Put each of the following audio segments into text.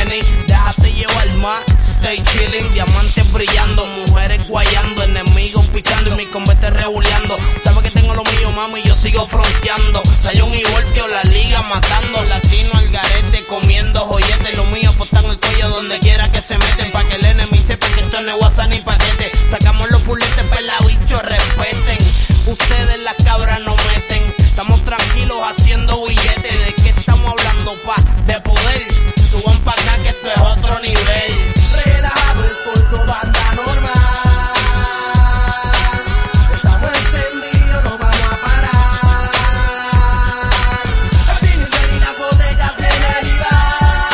Jenny, déjate llevar más. Stay chilling, diamantes brillando, mujeres guayando, enemigos picando y mi combate rebuleando. Sabe que tengo lo mío, mami, yo sigo fronteando. Sayón y Voltio, la liga matando. Latino al garete, comiendo joyetes. Lo mío postan el cuello donde quiera que se meten. Pa' que el enemigo sepa que esto no es WhatsApp ni paquete. Sacamos los puletes, pelabichos, respeten. Ustedes las cabras no meten. Estamos tranquilos haciendo billetes. ¿De qué estamos hablando, pa? De poder. Suban pa' acá que esto es otro nivel. Relajado estoy, todo anda normal. Estamos encendidos, no vamos a parar. El vino y la bodega tiene rival.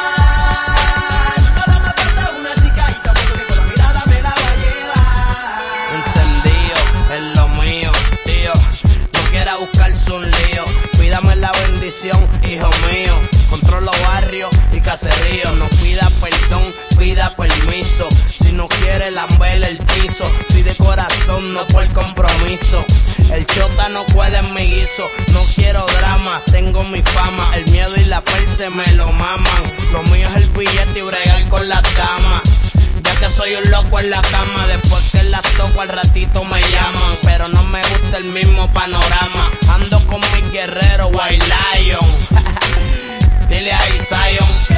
Ahora me falta una chicaita porque con la mirada me la va a llevar. Encendido, es lo mío, tío. No quiera buscarse un lío. Pídame la bendición, hijo mío. Controlo barrio y caserío. No pida perdón, pida permiso. Si no quiere lamberle el piso. Soy de corazón, no por compromiso. El chota no cuela en mi guiso. No quiero drama, tengo mi fama. El miedo y la perse me lo maman. Lo mío es el billete y bregar con las damas. Ya que soy un loco en la cama. Después que las toco al ratito me llaman. Pero no me gusta el mismo panorama. Ando con mi guerrero White Lion. Dile a Zion.